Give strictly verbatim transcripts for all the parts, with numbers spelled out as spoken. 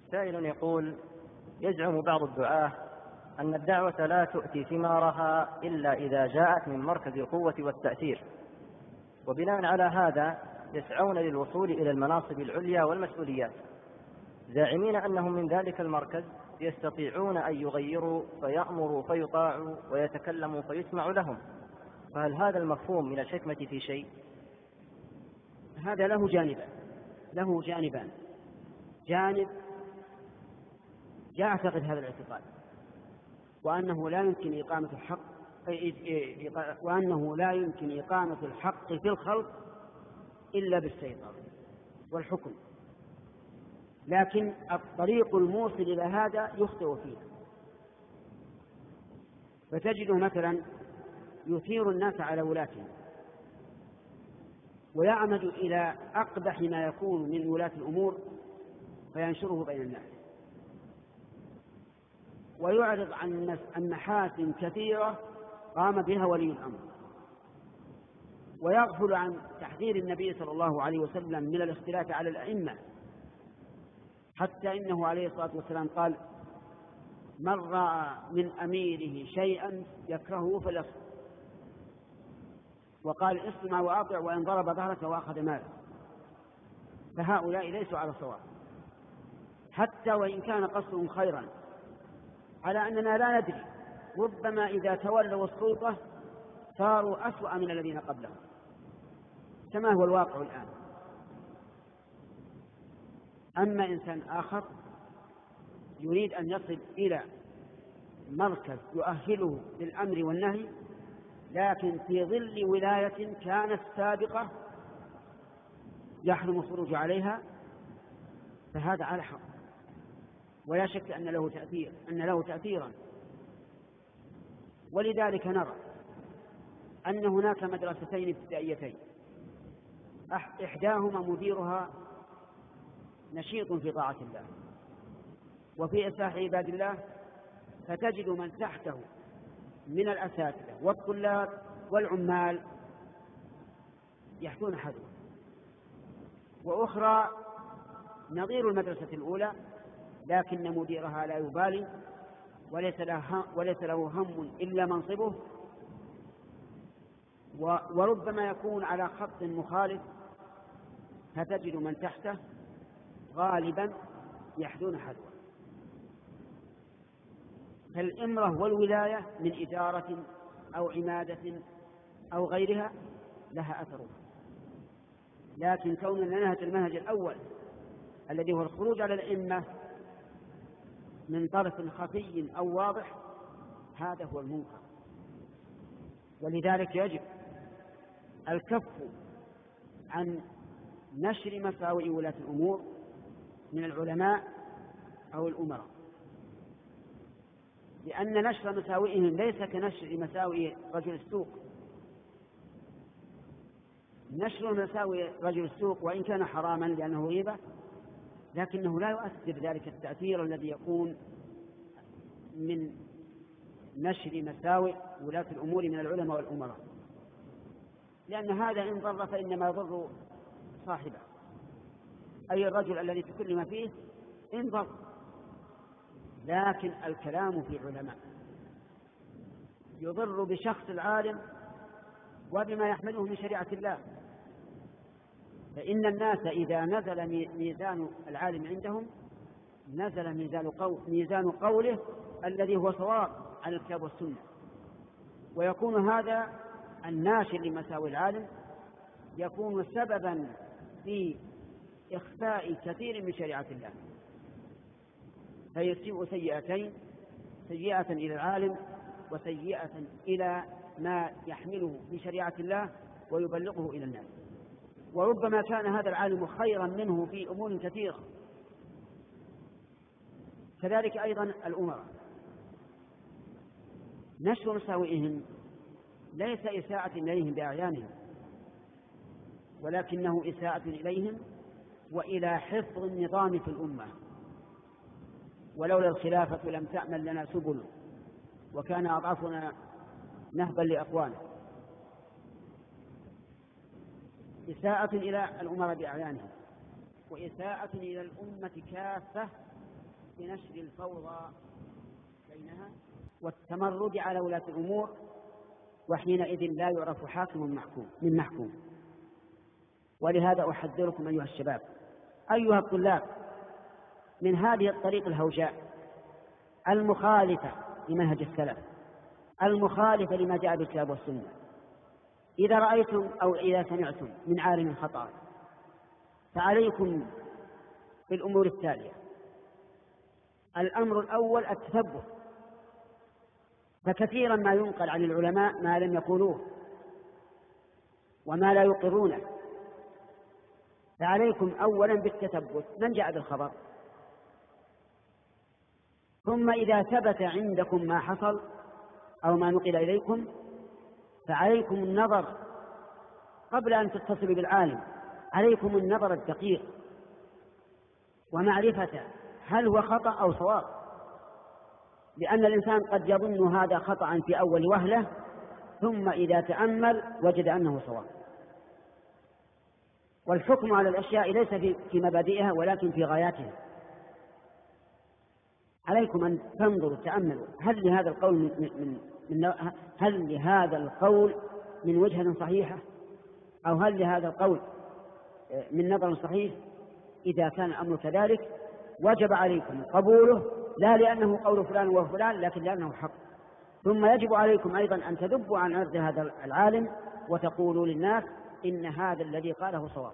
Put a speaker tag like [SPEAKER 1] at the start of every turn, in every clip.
[SPEAKER 1] سائل يقول: يزعم بعض الدعاة أن الدعوة لا تؤتي ثمارها إلا إذا جاءت من مركز القوة والتأثير، وبناء على هذا يسعون للوصول إلى المناصب العليا والمسؤوليات، زاعمين أنهم من ذلك المركز يستطيعون أن يغيروا فيأمروا فيطاعوا ويتكلموا فيسمع لهم، فهل هذا المفهوم من الحكمة في شيء؟
[SPEAKER 2] هذا له جانبان له جانبان جانب يعتقد هذا الاعتقاد، وأنه لا يمكن إقامة الحق وأنه لا يمكن إقامة الحق في الخلق إلا بالسيطرة والحكم، لكن الطريق الموصل إلى هذا يخطئ فيه. فتجده مثلا يثير الناس على ولاته ويعمد إلى أقبح ما يكون من ولاة الأمور فينشره بين الناس، ويعرض عن محاسن كثيرة قام بها ولي الأمر، ويغفل عن تحذير النبي صلى الله عليه وسلم من الاختلاف على الأئمة، حتى إنه عليه الصلاة والسلام قال: من رأى من أميره شيئا يكرهه فليصبر، وقال: اسمع وأطع وإن ضرب ظهرك وأخذ مالك. فهؤلاء ليسوا على صواب، حتى وإن كان قصدهم خيرا، على أننا لا ندري، ربما إذا تولوا السلطة صاروا أسوأ من الذين قبلهم، كما هو الواقع الآن. أما إنسان آخر يريد أن يصل إلى مركز يؤهله للأمر والنهي، لكن في ظل ولاية كانت سابقة يحرم الخروج عليها، فهذا على حق، ولا شك أن له تأثير أن له تأثيرا. ولذلك نرى أن هناك مدرستين ابتدائيتين، إحداهما مديرها نشيط في طاعة الله وفي إصلاح عباد الله، فتجد من تحته من الأساتذة والطلاب والعمال يحكون حذو، وأخرى نظير المدرسة الأولى لكن مديرها لا يبالي وليس له, وليس له هم إلا منصبه، وربما يكون على خط مخالف، فتجد من تحته غالبا يحذون حذوه. فالإمرة والولاية من إدارة أو عمادة أو غيرها لها أثرها، لكن كوننا ننهج المنهج الأول الذي هو الخروج على الأئمة من طرف خفي أو واضح، هذا هو المنكر. ولذلك يجب الكف عن نشر مساوئ ولاة الأمور من العلماء أو الأمراء، لأن نشر مساوئهم ليس كنشر مساوئ رجل السوق. نشر مساوئ رجل السوق وإن كان حراما لأنه غيبة، لكنه لا يؤثر ذلك التأثير الذي يكون من نشر مساوئ ولاة الأمور من العلماء والأمراء، لأن هذا إن ضر فإنما يضر صاحبه، أي الرجل الذي تكلم فيه إن ضر. لكن الكلام في العلماء يضر بشخص العالم وبما يحمله من شريعة الله، فإن الناس إذا نزل ميزان العالم عندهم نزل ميزان, قول ميزان قوله الذي هو صواب عن الكتاب والسنة، ويكون هذا الناشر لمساوي العالم يكون سببا في إخفاء كثير من شريعة الله، فيسيء سيئتين: سيئة إلى العالم وسيئة إلى ما يحمله في شريعة الله ويبلغه إلى الناس. وربما كان هذا العالم خيرا منه في أمور كثيرة. كذلك أيضا الأمراء، نشر مساوئهم ليس إساءة إليهم بأعيانهم، ولكنه إساءة إليهم وإلى حفظ النظام في الأمة. ولولا الخلافة لم تعمل لنا سبل وكان أضعفنا نهبا لأقوانه. إساءة إلى الأمراء بأعيانهم وإساءة إلى الأمة كافة بنشر الفوضى بينها والتمرد على ولاة الأمور، وحينئذ لا يعرف حاكم محكوم من محكوم. ولهذا أحذركم أيها الشباب أيها الطلاب من هذه الطريق الهوجاء المخالفة لمنهج السلف، المخالفة لما جاء بالكتاب والسنة. إذا رأيتم أو إذا سمعتم من عالم خطأ فعليكم بالأمور التالية: الأمر الأول التثبت، فكثيرا ما ينقل عن العلماء ما لم يقولوه وما لا يقرونه، فعليكم أولا بالتثبت من جاء بالخبر. ثم إذا ثبت عندكم ما حصل أو ما نقل إليكم فعليكم النظر قبل أن تتصلوا بالعالم، عليكم النظر الدقيق ومعرفة هل هو خطأ أو صواب، لأن الإنسان قد يظن هذا خطأ في أول وهلة ثم إذا تأمل وجد أنه صواب. والحكم على الأشياء ليس في مبادئها ولكن في غاياتها. عليكم أن تنظروا تأملوا هل لهذا القول من, من هل لهذا القول من وجهة صحيحة أو هل لهذا القول من نظر صحيح. إذا كان الأمر كذلك وجب عليكم قبوله، لا لأنه قول فلان وفلان لكن لأنه حق. ثم يجب عليكم أيضا أن تذبوا عن عرض هذا العالم وتقولوا للناس إن هذا الذي قاله صواب.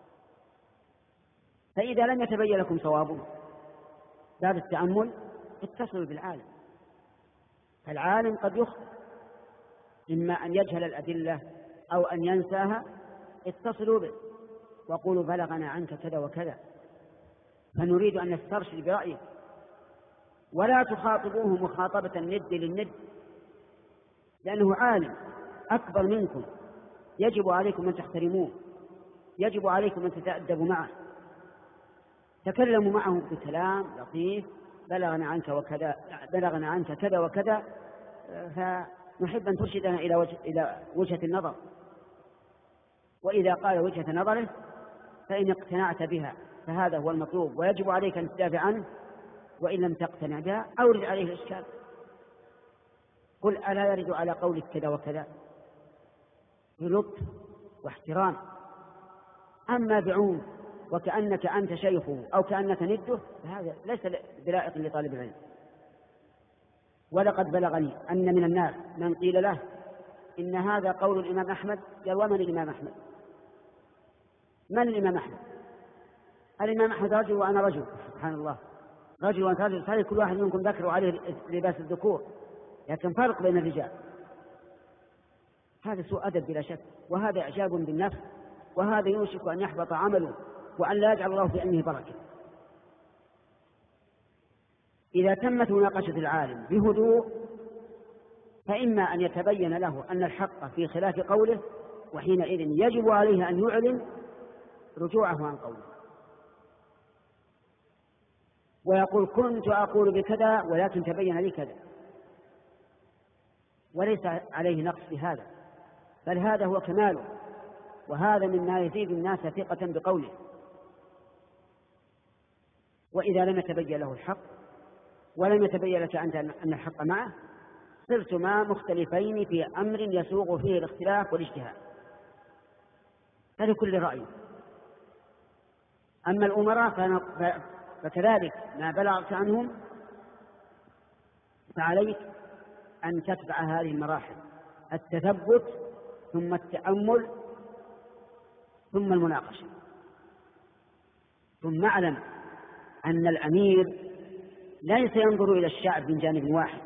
[SPEAKER 2] فإذا لم يتبين لكم صوابه بعد التأمل اتصلوا بالعالم، فالعالم قد يخطئ، إما أن يجهل الأدلة أو أن ينساها. اتصلوا به وقولوا بلغنا عنك كذا وكذا فنريد أن نسترشد برأيه، ولا تخاطبوه مخاطبة الند للند، لأنه عالم أكبر منكم، يجب عليكم أن تحترموه، يجب عليكم أن تتأدبوا معه. تكلموا معه بكلام لطيف: بلغنا عنك وكذا، بلغنا عنك كذا وكذا، فنحب أن ترشدنا إلى وجه إلى وجهة النظر. وإذا قال وجهة نظره فإن اقتنعت بها فهذا هو المطلوب ويجب عليك أن تدافع عنه، وإن لم تقتنع بها أورد عليه الإشكال، قل ألا يرد على قولك كذا وكذا بلطف واحترام. أما بعون وكأنك أنت شيخه أو كأنك نده فهذا ليس بلائق لطالب العلم. ولقد بلغني أن من الناس من قيل له إن هذا قول الإمام أحمد، قال ومن الإمام أحمد؟ من الإمام أحمد؟ الإمام أحمد رجل وأنا رجل، سبحان الله، رجل وأنت رجل، صحيح كل واحد منكم ذكر وعليه لباس الذكور، لكن فرق بين الرجال. هذا سوء أدب بلا شك، وهذا إعجاب بالنفس، وهذا يوشك أن يحبط عمله وأن لا يجعل الله في علمه بركة. إذا تمت مناقشة العالم بهدوء فإما أن يتبين له أن الحق في خلاف قوله، وحينئذ يجب عليه أن يعلن رجوعه عن قوله ويقول كنت أقول بكذا ولكن تبين لي كذا، وليس عليه نقص في هذا، بل هذا هو كماله، وهذا مما يزيد الناس ثقة بقوله. وإذا لم يتبين له الحق ولم يتبين لك أنت أن الحق معه صرتما مختلفين في أمر يسوغ فيه الاختلاف والاجتهاد، فلكل رأي. أما الأمراء فكذلك ما بلغت عنهم فعليك أن تتبع هذه المراحل: التثبت ثم التأمل ثم المناقشة. ثم اعلم أن الأمير ليس ينظر إلى الشعب من جانب واحد،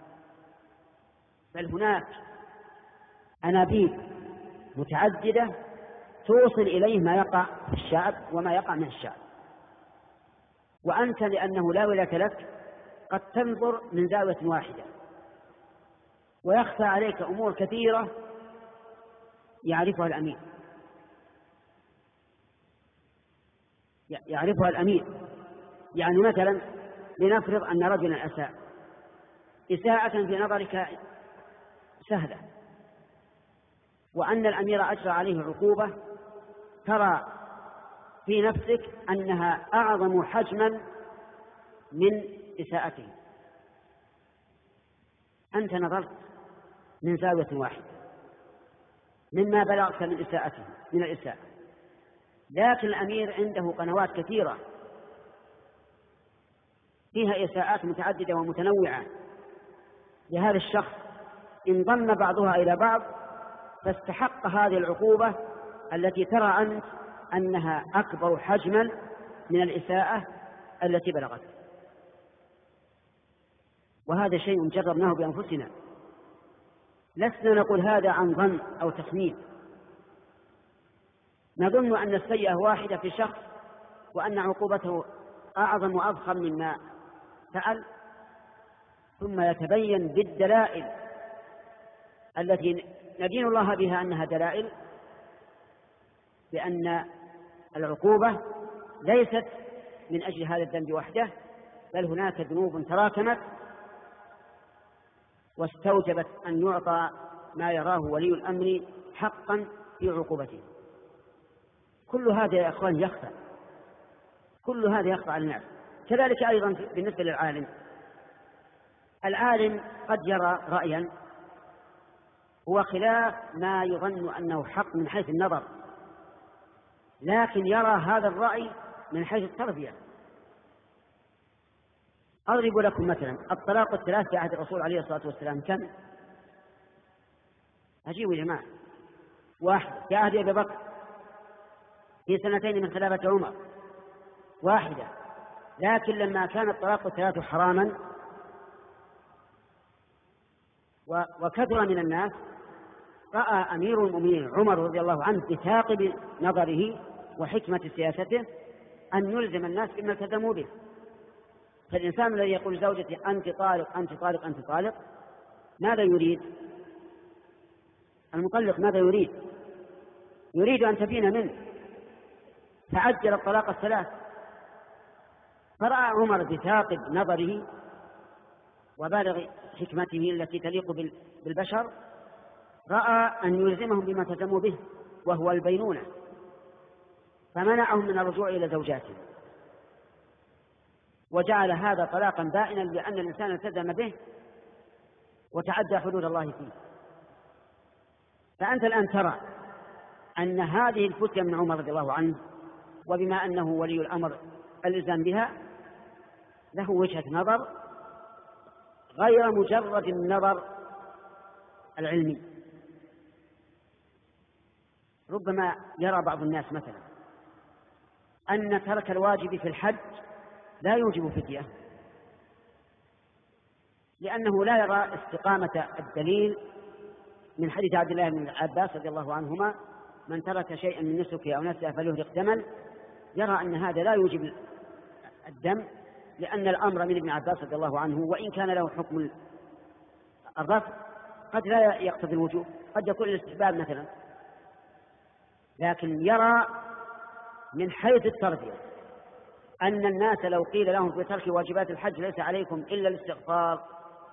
[SPEAKER 2] بل هناك أنابيب متعددة توصل إليه ما يقع في الشعب وما يقع من الشعب، وأنت لأنه لا ولاية لك قد تنظر من زاوية واحدة ويخفى عليك أمور كثيرة يعرفها الأمير يعرفها الأمير يعني مثلا لنفرض أن رجلا أساء إساءة في نظرك سهلة، وأن الأمير أجرى عليه عقوبة ترى في نفسك أنها أعظم حجما من إساءته. أنت نظرت من زاوية واحدة مما بلغت من إساءته من الإساءة، لكن الأمير عنده قنوات كثيرة فيها إساءات متعددة ومتنوعة لهذا الشخص، انضم بعضها إلى بعض فاستحق هذه العقوبة التي ترى أنت أنها أكبر حجما من الإساءة التي بلغت. وهذا شيء جربناه بأنفسنا، لسنا نقول هذا عن ظن أو تخمين، نظن أن السيئة واحدة في شخص وأن عقوبته أعظم وأضخم مما فعل، ثم يتبين بالدلائل التي ندين الله بها أنها دلائل بأن العقوبة ليست من أجل هذا الذنب وحده، بل هناك ذنوب تراكمت واستوجبت أن يعطى ما يراه ولي الأمر حقا في عقوبته. كل هذا يا أخوان يخفى، كل هذا يخفى على الناس. كذلك أيضا بالنسبة للعالم، العالم قد يرى رأيا هو خلاف ما يظن أنه حق من حيث النظر، لكن يرى هذا الرأي من حيث التربية. أضرب لكم مثلا الطلاق الثلاث في عهد الرسول عليه الصلاة والسلام كم؟ أجيبوا يا جماعة. واحد في عهد أبي بكر في سنتين من خلافة عمر، واحدة. لكن لما كان الطلاق الثلاث حراما وكثر من الناس، رأى أمير المؤمنين عمر رضي الله عنه بثاقب نظره وحكمة سياسته أن يلزم الناس بما التزموا به. فالإنسان الذي يقول زوجتي أنت طالق أنت طالق أنت طالق، ماذا يريد؟ المطلق ماذا يريد؟ يريد أن تبين منه، فعجل الطلاق الثلاث. فرأى عمر بثاقب نظره وبالغ حكمته التي تليق بالبشر، رأى أن يلزمهم بما التزموا به وهو البينونة، فمنعهم من الرجوع إلى زوجاتهم، وجعل هذا طلاقا بائنا لأن الإنسان التزم به وتعدى حدود الله فيه. فأنت الآن ترى أن هذه الفتية من عمر رضي الله عنه، وبما أنه ولي الأمر الإلزام بها، له وجهة نظر غير مجرد النظر العلمي. ربما يرى بعض الناس مثلا أن ترك الواجب في الحج لا يوجب فدية، لأنه لا يرى استقامة الدليل من حديث عبد الله بن عباس رضي الله عنهما: من ترك شيئا من نسكه أو نسيه فليهرق دما. يرى أن هذا لا يوجب الدم، لأن الأمر من ابن عباس رضي الله عنه وإن كان له حكم الرفع قد لا يقتضي الوجوب، قد يكون الاستحباب مثلا. لكن يرى من حيث التربية أن الناس لو قيل لهم في ترك واجبات الحج ليس عليكم إلا الاستغفار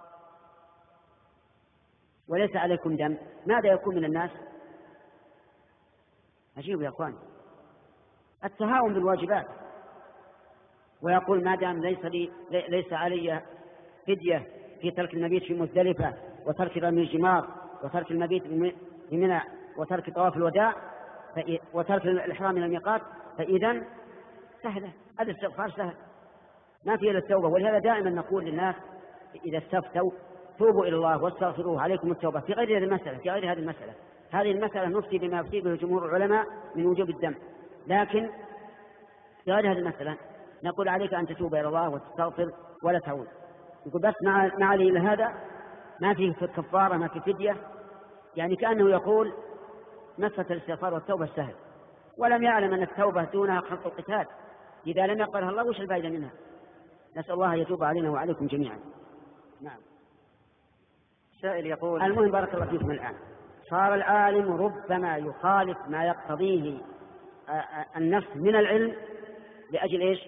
[SPEAKER 2] وليس عليكم دم، ماذا يكون من الناس؟ عجيب يا أخوان، التهاون بالواجبات، ويقول ما دام ليس لي ليس علي فدية في ترك المبيت في مزدلفة وترك رمي الجمار وترك المبيت بمنى وترك طواف الوداع وترك الإحرام من الميقات، فإذا سهلة، الاستغفار سهل، ما فيه إلا التوبة. ولهذا دائما نقول للناس إذا استفتوا: توبوا إلى الله واستغفروه عليكم التوبة، في غير هذه المسألة في غير هذه المسألة هذه المسألة نفتي بما يفتي به جمهور العلماء من وجوب الدم، لكن في غير هذه المسألة نقول عليك أن تتوب إلى الله وتستغفر ولا تعود. يقول بس مع مع إلى هذا ما فيه كفارة ما فيه فدية، يعني كأنه يقول مسألة الاستغفار والتوبة سهل، ولم يعلم أن التوبة دونها خلق القتال. إذا لم يقبلها الله وش الفائدة منها؟ نسأل الله يتوب علينا وعليكم جميعا. نعم.
[SPEAKER 1] سائل يقول:
[SPEAKER 2] المهم بارك الله فيكم، الآن صار العالم ربما يخالف ما يقتضيه النفس من العلم لأجل إيش؟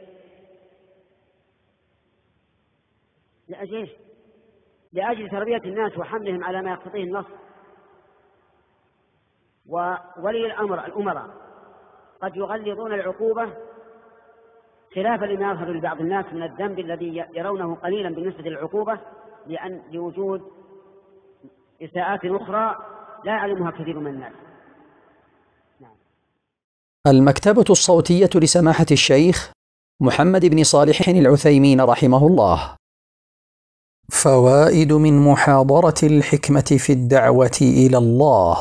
[SPEAKER 2] لأجل إيش؟ لأجل تربية الناس وحملهم على ما يقتضيه النص. وولي الأمر الأمراء قد يغلظون العقوبة خلافا لما يظهر لبعض الناس من الذنب الذي يرونه قليلا بالنسبة للعقوبة، لأن لوجود إساءات أخرى لا يعلمها كثير من الناس. نعم.
[SPEAKER 3] المكتبة الصوتية لسماحة الشيخ محمد بن صالح العثيمين رحمه الله. فوائد من محاضرة الحكمة في الدعوة إلى الله.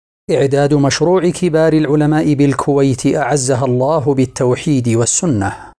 [SPEAKER 3] إعداد مشروع كبار العلماء بالكويت أعزها الله بالتوحيد والسنة.